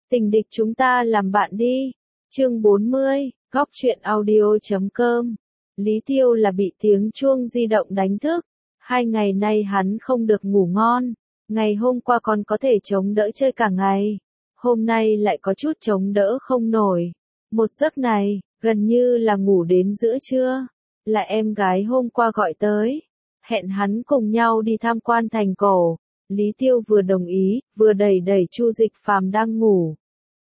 Tình địch chúng ta làm bạn đi. Chương 40, góc truyện audio.com. Lý Tiêu là bị tiếng chuông di động đánh thức. 2 ngày nay hắn không được ngủ ngon. Ngày hôm qua còn có thể chống đỡ chơi cả ngày. Hôm nay lại có chút chống đỡ không nổi. Một giấc này, gần như là ngủ đến giữa trưa. Là em gái hôm qua gọi tới. Hẹn hắn cùng nhau đi tham quan thành cổ. Lý Tiêu vừa đồng ý, vừa đẩy Chu Dịch Phàm đang ngủ.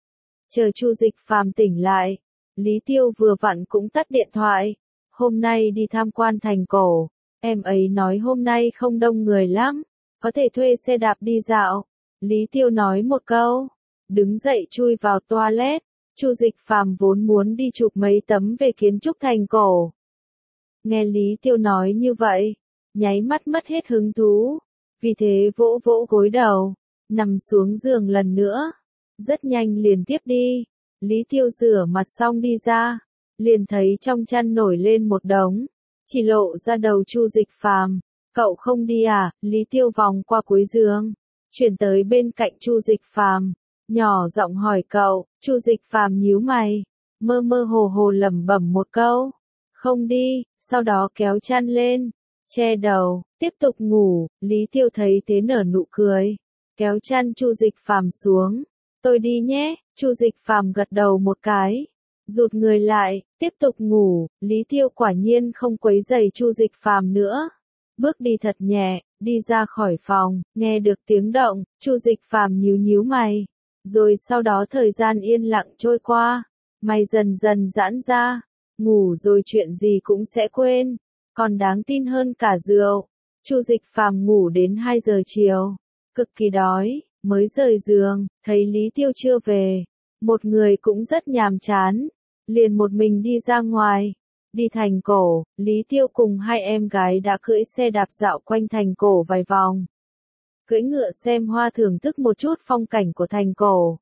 Chờ Chu Dịch Phàm tỉnh lại, Lý Tiêu vừa vặn cũng tắt điện thoại. Hôm nay đi tham quan thành cổ, em ấy nói hôm nay không đông người lắm, có thể thuê xe đạp đi dạo. Lý Tiêu nói một câu, đứng dậy chui vào toilet. Chu Dịch Phàm vốn muốn đi chụp mấy tấm về kiến trúc thành cổ. Nghe Lý Tiêu nói như vậy, nháy mắt mất hết hứng thú, vì thế vỗ vỗ gối đầu, nằm xuống giường lần nữa. Rất nhanh liền tiếp đi. Lý Tiêu rửa mặt xong đi ra, liền thấy trong chăn nổi lên một đống, chỉ lộ ra đầu Chu Dịch Phàm. Cậu không đi à? Lý Tiêu vòng qua cuối giường, chuyển tới bên cạnh Chu Dịch Phàm, nhỏ giọng hỏi cậu. Chu Dịch Phàm nhíu mày, mơ mơ hồ hồ lẩm bẩm một câu, không đi, sau đó kéo chăn lên, che đầu, tiếp tục ngủ. Lý Tiêu thấy thế nở nụ cười, kéo chăn Chu Dịch Phàm xuống. Tôi đi nhé. Chu Dịch Phàm gật đầu một cái, rụt người lại, tiếp tục ngủ. Lý Tiêu quả nhiên không quấy rầy Chu Dịch Phàm nữa, bước đi thật nhẹ, đi ra khỏi phòng. Nghe được tiếng động, Chu Dịch Phàm nhíu mày, rồi sau đó thời gian yên lặng trôi qua, mày dần dần giãn ra. Ngủ rồi chuyện gì cũng sẽ quên, còn đáng tin hơn cả rượu. Chu Dịch Phàm ngủ đến 2 giờ chiều, cực kỳ đói, mới rời giường, thấy Lý Tiêu chưa về, một người cũng rất nhàm chán, liền một mình đi ra ngoài. Đi thành cổ, Lý Tiêu cùng hai em gái đã cưỡi xe đạp dạo quanh thành cổ vài vòng. Cưỡi ngựa xem hoa thưởng thức một chút phong cảnh của thành cổ.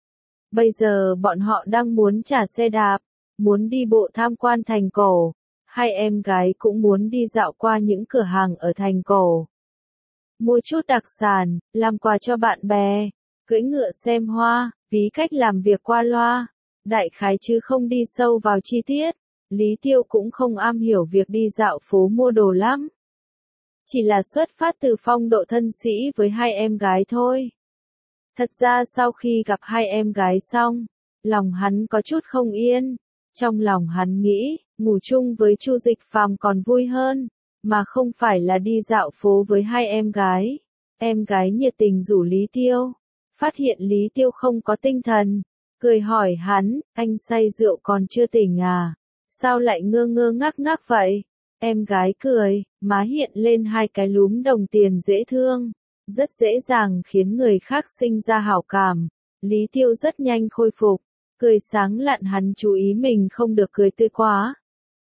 Bây giờ bọn họ đang muốn trả xe đạp, muốn đi bộ tham quan thành cổ. Hai em gái cũng muốn đi dạo qua những cửa hàng ở thành cổ, mua chút đặc sản, làm quà cho bạn bè, cưỡi ngựa xem hoa, ví cách làm việc qua loa, đại khái chứ không đi sâu vào chi tiết. Lý Tiêu cũng không am hiểu việc đi dạo phố mua đồ lắm, chỉ là xuất phát từ phong độ thân sĩ với hai em gái thôi. Thật ra sau khi gặp hai em gái xong, lòng hắn có chút không yên. Trong lòng hắn nghĩ, ngủ chung với Chu Dịch Phàm còn vui hơn, mà không phải là đi dạo phố với hai em gái. Em gái nhiệt tình rủ Lý Tiêu, phát hiện Lý Tiêu không có tinh thần, cười hỏi hắn, anh say rượu còn chưa tỉnh à? Sao lại ngơ ngơ ngác ngác vậy? Em gái cười, má hiện lên 2 cái lúm đồng tiền dễ thương, rất dễ dàng khiến người khác sinh ra hảo cảm. Lý Tiêu rất nhanh khôi phục, cười sáng lạn. Hắn chú ý mình không được cười tươi quá,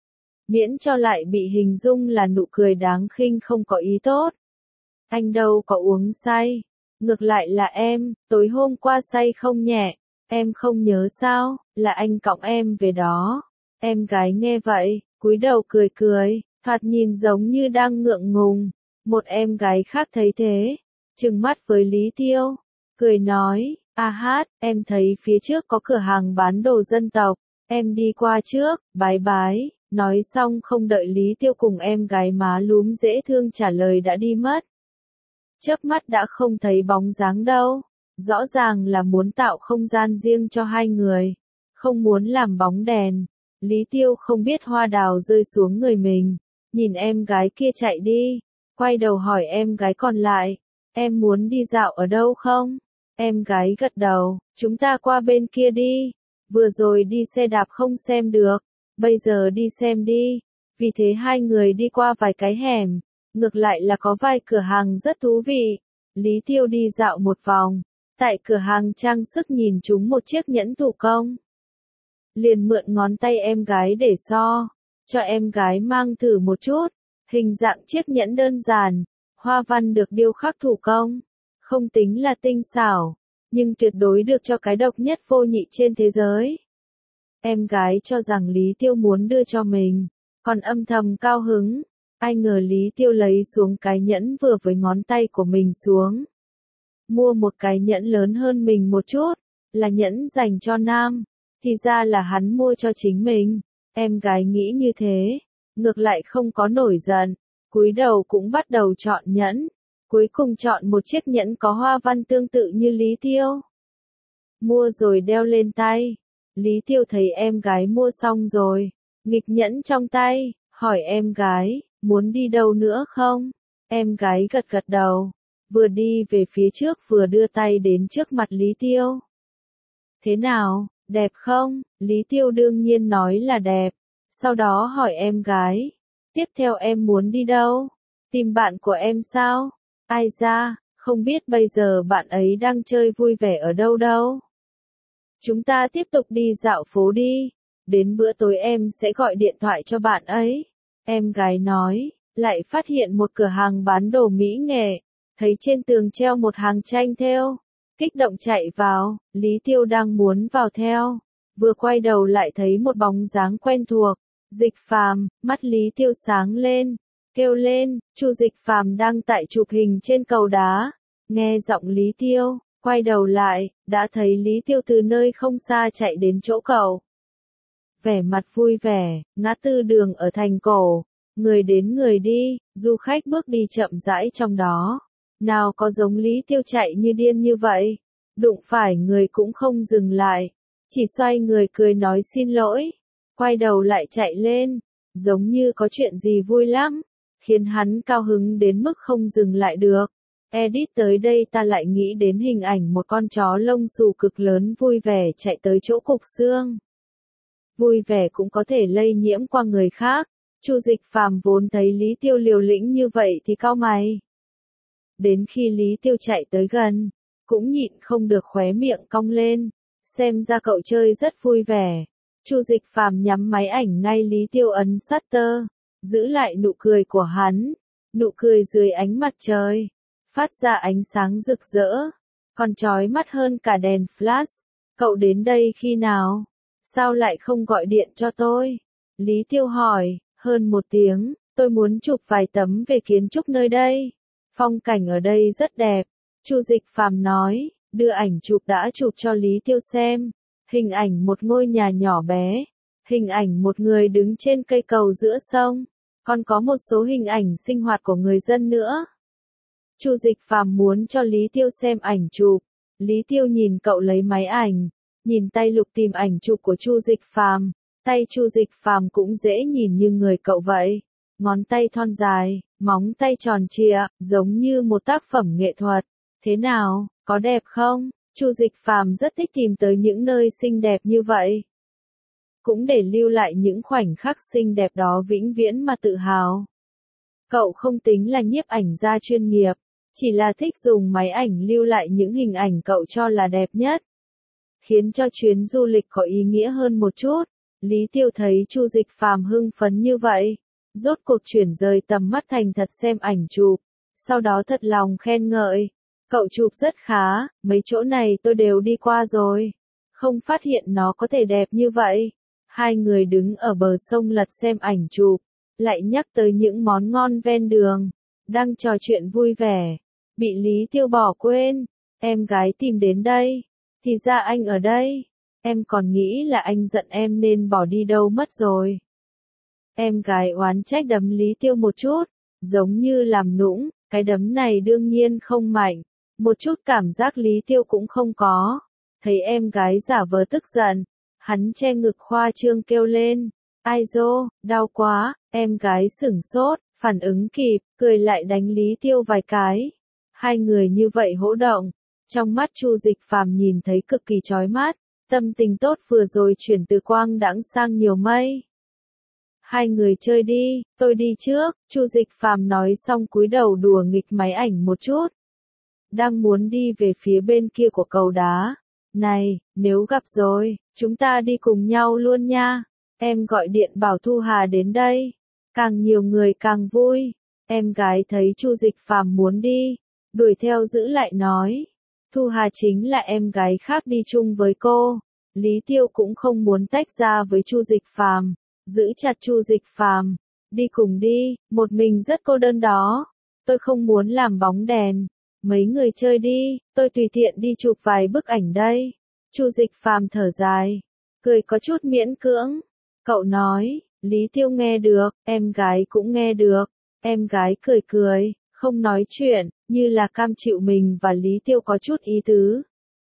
miễn cho lại bị hình dung là nụ cười đáng khinh không có ý tốt. Anh đâu có uống say, ngược lại là em, tối hôm qua say không nhẹ, em không nhớ sao, là anh cõng em về đó. Em gái nghe vậy, cúi đầu cười, thoạt nhìn giống như đang ngượng ngùng. Một em gái khác thấy thế, trừng mắt với Lý Tiêu, cười nói, a hát, em thấy phía trước có cửa hàng bán đồ dân tộc, em đi qua trước, bái bái. Nói xong không đợi Lý Tiêu cùng em gái má lúm dễ thương trả lời đã đi mất. Chớp mắt đã không thấy bóng dáng đâu, rõ ràng là muốn tạo không gian riêng cho hai người, không muốn làm bóng đèn. Lý Tiêu không biết hoa đào rơi xuống người mình, nhìn em gái kia chạy đi, quay đầu hỏi em gái còn lại, em muốn đi dạo ở đâu không? Em gái gật đầu, chúng ta qua bên kia đi, vừa rồi đi xe đạp không xem được, bây giờ đi xem đi. Vì thế hai người đi qua vài cái hẻm, ngược lại là có vài cửa hàng rất thú vị. Lý Tiêu đi dạo một vòng, tại cửa hàng trang sức nhìn trúng một chiếc nhẫn thủ công, liền mượn ngón tay em gái để so, cho em gái mang thử một chút. Hình dạng chiếc nhẫn đơn giản, hoa văn được điêu khắc thủ công, không tính là tinh xảo, nhưng tuyệt đối được cho cái độc nhất vô nhị trên thế giới. Em gái cho rằng Lý Tiêu muốn đưa cho mình, còn âm thầm cao hứng. Ai ngờ Lý Tiêu lấy xuống cái nhẫn vừa với ngón tay của mình xuống. Mua một cái nhẫn lớn hơn mình một chút, là nhẫn dành cho nam, thì ra là hắn mua cho chính mình. Em gái nghĩ như thế, ngược lại không có nổi giận, cúi đầu cũng bắt đầu chọn nhẫn, cuối cùng chọn một chiếc nhẫn có hoa văn tương tự như Lý Tiêu. Mua rồi đeo lên tay. Lý Tiêu thấy em gái mua xong rồi, nghịch nhẫn trong tay, hỏi em gái, muốn đi đâu nữa không? Em gái gật gật đầu, vừa đi về phía trước vừa đưa tay đến trước mặt Lý Tiêu. Thế nào, đẹp không? Lý Tiêu đương nhiên nói là đẹp, sau đó hỏi em gái, tiếp theo em muốn đi đâu? Tìm bạn của em sao? Ai ra, không biết bây giờ bạn ấy đang chơi vui vẻ ở đâu đâu. Chúng ta tiếp tục đi dạo phố đi, đến bữa tối em sẽ gọi điện thoại cho bạn ấy. Em gái nói, lại phát hiện một cửa hàng bán đồ mỹ nghệ, thấy trên tường treo một hàng tranh thêu, kích động chạy vào, Lý Tiêu đang muốn vào theo, vừa quay đầu lại thấy một bóng dáng quen thuộc, Dịch Phàm, mắt Lý Tiêu sáng lên, kêu lên, Chu Dịch Phàm đang tại chụp hình trên cầu đá, nghe giọng Lý Tiêu. Quay đầu lại, đã thấy Lý Tiêu từ nơi không xa chạy đến chỗ cậu. Vẻ mặt vui vẻ, ngã tư đường ở thành cổ, người đến người đi, du khách bước đi chậm rãi trong đó. Nào có giống Lý Tiêu chạy như điên như vậy, đụng phải người cũng không dừng lại, chỉ xoay người cười nói xin lỗi, quay đầu lại chạy lên, giống như có chuyện gì vui lắm, khiến hắn cao hứng đến mức không dừng lại được. Edit tới đây ta lại nghĩ đến hình ảnh một con chó lông xù cực lớn vui vẻ chạy tới chỗ cục xương. Vui vẻ cũng có thể lây nhiễm qua người khác. Chu Dịch Phàm vốn thấy Lý Tiêu liều lĩnh như vậy thì cau mày. Đến khi Lý Tiêu chạy tới gần, cũng nhịn không được khóe miệng cong lên, xem ra cậu chơi rất vui vẻ. Chu Dịch Phàm nhắm máy ảnh ngay Lý Tiêu ấn shutter, giữ lại nụ cười của hắn, nụ cười dưới ánh mặt trời, phát ra ánh sáng rực rỡ, còn chói mắt hơn cả đèn flash. Cậu đến đây khi nào? Sao lại không gọi điện cho tôi? Lý Tiêu hỏi, hơn 1 tiếng, tôi muốn chụp vài tấm về kiến trúc nơi đây. Phong cảnh ở đây rất đẹp. Chu Dịch Phàm nói, đưa ảnh chụp đã chụp cho Lý Tiêu xem. Hình ảnh một ngôi nhà nhỏ bé, hình ảnh một người đứng trên cây cầu giữa sông, còn có một số hình ảnh sinh hoạt của người dân nữa. Chu Dịch Phàm muốn cho Lý Tiêu xem ảnh chụp. Lý Tiêu nhìn cậu lấy máy ảnh, nhìn tay lục tìm ảnh chụp của Chu Dịch Phàm, tay Chu Dịch Phàm cũng dễ nhìn như người cậu vậy. Ngón tay thon dài, móng tay tròn trịa, giống như một tác phẩm nghệ thuật. Thế nào, có đẹp không? Chu Dịch Phàm rất thích tìm tới những nơi xinh đẹp như vậy. Cũng để lưu lại những khoảnh khắc xinh đẹp đó vĩnh viễn mà tự hào. Cậu không tính là nhiếp ảnh gia chuyên nghiệp, chỉ là thích dùng máy ảnh lưu lại những hình ảnh cậu cho là đẹp nhất. Khiến cho chuyến du lịch có ý nghĩa hơn một chút. Lý Tiêu thấy Chu Dịch Phàm hưng phấn như vậy, rốt cuộc chuyển rời tầm mắt thành thật xem ảnh chụp, sau đó thật lòng khen ngợi. Cậu chụp rất khá, mấy chỗ này tôi đều đi qua rồi. Không phát hiện nó có thể đẹp như vậy. Hai người đứng ở bờ sông lật xem ảnh chụp, lại nhắc tới những món ngon ven đường, đang trò chuyện vui vẻ. Bị Lý Tiêu bỏ quên, em gái tìm đến đây, thì ra anh ở đây. Em còn nghĩ là anh giận em nên bỏ đi đâu mất rồi. Em gái oán trách đấm Lý Tiêu một chút, giống như làm nũng, cái đấm này đương nhiên không mạnh, một chút cảm giác Lý Tiêu cũng không có. Thấy em gái giả vờ tức giận, hắn che ngực khoa trương kêu lên, ai dô, đau quá. Em gái sửng sốt, phản ứng kịp, cười lại đánh Lý Tiêu vài cái. Hai người như vậy hỗ động, trong mắt Chu Dịch Phàm nhìn thấy cực kỳ chói mắt, tâm tình tốt vừa rồi chuyển từ quang đãng sang nhiều mây. Hai người chơi đi, tôi đi trước. Chu Dịch Phàm nói xong cúi đầu đùa nghịch máy ảnh một chút. Đang muốn đi về phía bên kia của cầu đá. Này, nếu gặp rồi, chúng ta đi cùng nhau luôn nha. Em gọi điện bảo Thu Hà đến đây. Càng nhiều người càng vui. Em gái thấy Chu Dịch Phàm muốn đi, đuổi theo giữ lại nói. Thu Hà chính là em gái khác đi chung với cô. Lý Tiêu cũng không muốn tách ra với Chu Dịch Phàm, giữ chặt Chu Dịch Phàm, đi cùng đi, một mình rất cô đơn đó. Tôi không muốn làm bóng đèn, mấy người chơi đi, tôi tùy tiện đi chụp vài bức ảnh đây. Chu Dịch Phàm thở dài, cười có chút miễn cưỡng. Cậu nói, Lý Tiêu nghe được, em gái cũng nghe được. Em gái cười cười, không nói chuyện, như là cam chịu mình và Lý Tiêu có chút ý tứ.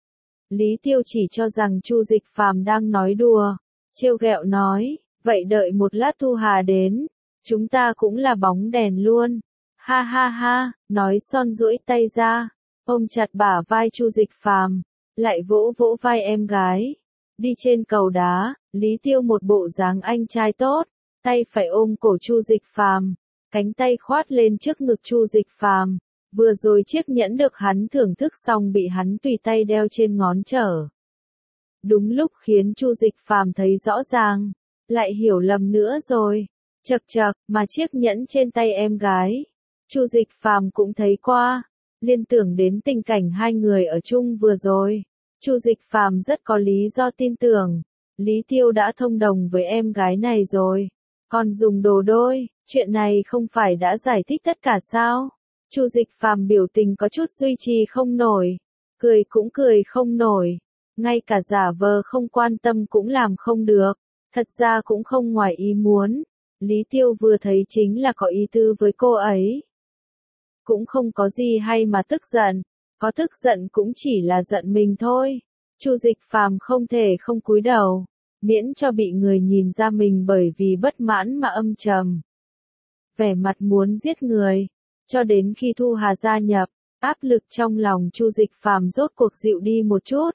Lý Tiêu chỉ cho rằng Chu Dịch Phàm đang nói đùa, trêu ghẹo nói, vậy đợi một lát Thu Hà đến, chúng ta cũng là bóng đèn luôn. Ha ha ha, nói son duỗi tay ra, ôm chặt bả vai Chu Dịch Phàm, lại vỗ vỗ vai em gái. Đi trên cầu đá, Lý Tiêu một bộ dáng anh trai tốt, tay phải ôm cổ Chu Dịch Phàm, cánh tay khoát lên trước ngực Chu Dịch Phàm. Vừa rồi chiếc nhẫn được hắn thưởng thức xong bị hắn tùy tay đeo trên ngón trở. Đúng lúc khiến Chu Dịch Phàm thấy rõ ràng, lại hiểu lầm nữa rồi. Chậc chậc, mà chiếc nhẫn trên tay em gái, Chu Dịch Phàm cũng thấy qua, liên tưởng đến tình cảnh hai người ở chung vừa rồi. Chu Dịch Phàm rất có lý do tin tưởng, Lý Tiêu đã thông đồng với em gái này rồi, còn dùng đồ đôi, chuyện này không phải đã giải thích tất cả sao? Chu Dịch Phàm biểu tình có chút duy trì không nổi, cười cũng cười không nổi, ngay cả giả vờ không quan tâm cũng làm không được, thật ra cũng không ngoài ý muốn, Lý Tiêu vừa thấy chính là có ý tư với cô ấy. Cũng không có gì hay mà tức giận, có tức giận cũng chỉ là giận mình thôi. Chu Dịch Phàm không thể không cúi đầu, miễn cho bị người nhìn ra mình bởi vì bất mãn mà âm trầm. Vẻ mặt muốn giết người. Cho đến khi Thu Hà gia nhập, áp lực trong lòng Chu Dịch Phàm rốt cuộc dịu đi một chút.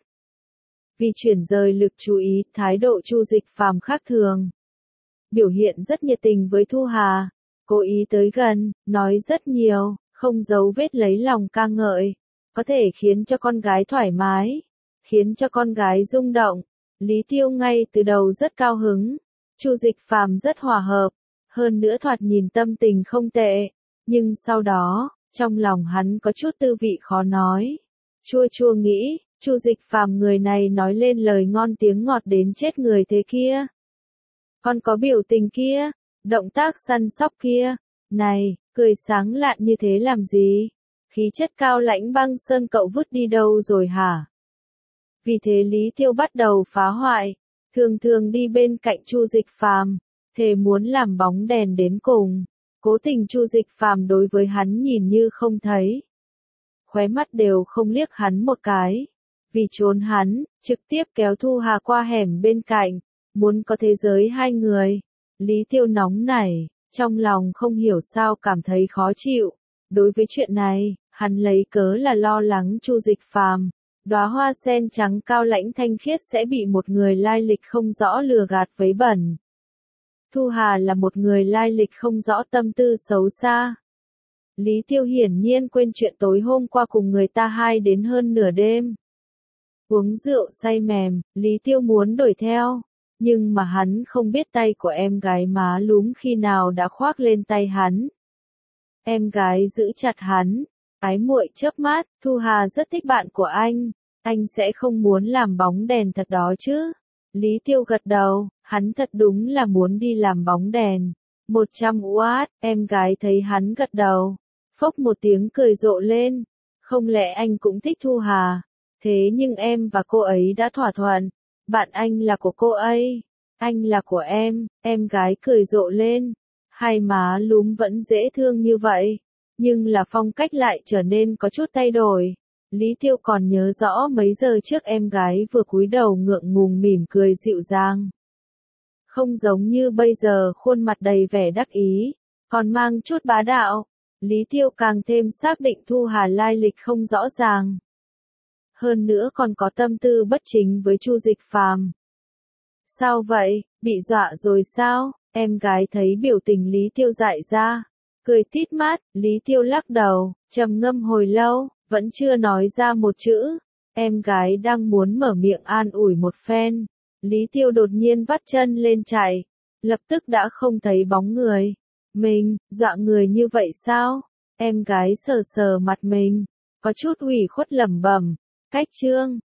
Vì chuyển rời lực chú ý, thái độ Chu Dịch Phàm khác thường. Biểu hiện rất nhiệt tình với Thu Hà, cố ý tới gần, nói rất nhiều, không giấu vết lấy lòng ca ngợi, có thể khiến cho con gái thoải mái, khiến cho con gái rung động. Lý Tiêu ngay từ đầu rất cao hứng, Chu Dịch Phàm rất hòa hợp, hơn nữa thoạt nhìn tâm tình không tệ. Nhưng sau đó, trong lòng hắn có chút tư vị khó nói. Chua chua nghĩ, Chu Dịch Phàm người này nói lên lời ngon tiếng ngọt đến chết người thế kia. Còn có biểu tình kia, động tác săn sóc kia, này, cười sáng lạn như thế làm gì? Khí chất cao lãnh băng sơn cậu vứt đi đâu rồi hả? Vì thế Lý Tiêu bắt đầu phá hoại, thường thường đi bên cạnh Chu Dịch Phàm, thề muốn làm bóng đèn đến cùng. Cố tình Chu Dịch Phàm đối với hắn nhìn như không thấy. Khóe mắt đều không liếc hắn một cái. Vì trốn hắn, trực tiếp kéo Thu Hà qua hẻm bên cạnh, muốn có thế giới hai người. Lý Tiêu nóng nảy, trong lòng không hiểu sao cảm thấy khó chịu. Đối với chuyện này, hắn lấy cớ là lo lắng Chu Dịch Phàm, đóa hoa sen trắng cao lãnh thanh khiết sẽ bị một người lai lịch không rõ lừa gạt vấy bẩn. Thu Hà là một người lai lịch không rõ tâm tư xấu xa. Lý Tiêu hiển nhiên quên chuyện tối hôm qua cùng người ta hai đến hơn nửa đêm. Uống rượu say mềm, Lý Tiêu muốn đuổi theo, nhưng mà hắn không biết tay của em gái má lúm khi nào đã khoác lên tay hắn. Em gái giữ chặt hắn, ái muội chớp mắt, Thu Hà rất thích bạn của anh sẽ không muốn làm bóng đèn thật đó chứ? Lý Tiêu gật đầu, hắn thật đúng là muốn đi làm bóng đèn. 100W, em gái thấy hắn gật đầu, phốc một tiếng cười rộ lên. Không lẽ anh cũng thích Thu Hà? Thế nhưng em và cô ấy đã thỏa thuận, bạn anh là của cô ấy, anh là của em gái cười rộ lên. Hai má lúm vẫn dễ thương như vậy, nhưng là phong cách lại trở nên có chút thay đổi. Lý Tiêu còn nhớ rõ mấy giờ trước em gái vừa cúi đầu ngượng ngùng mỉm cười dịu dàng. Không giống như bây giờ khuôn mặt đầy vẻ đắc ý, còn mang chút bá đạo. Lý Tiêu càng thêm xác định Thu Hà lai lịch không rõ ràng. Hơn nữa còn có tâm tư bất chính với Chu Dịch Phàm. Sao vậy, bị dọa rồi sao? Em gái thấy biểu tình Lý Tiêu dại ra, cười tít mắt, Lý Tiêu lắc đầu, trầm ngâm hồi lâu, vẫn chưa nói ra một chữ. Em gái đang muốn mở miệng an ủi một phen, Lý Tiêu đột nhiên vắt chân lên chạy, lập tức đã không thấy bóng người. Mình, dọa người như vậy sao? Em gái sờ sờ mặt mình, có chút ủy khuất lẩm bẩm, cách trương,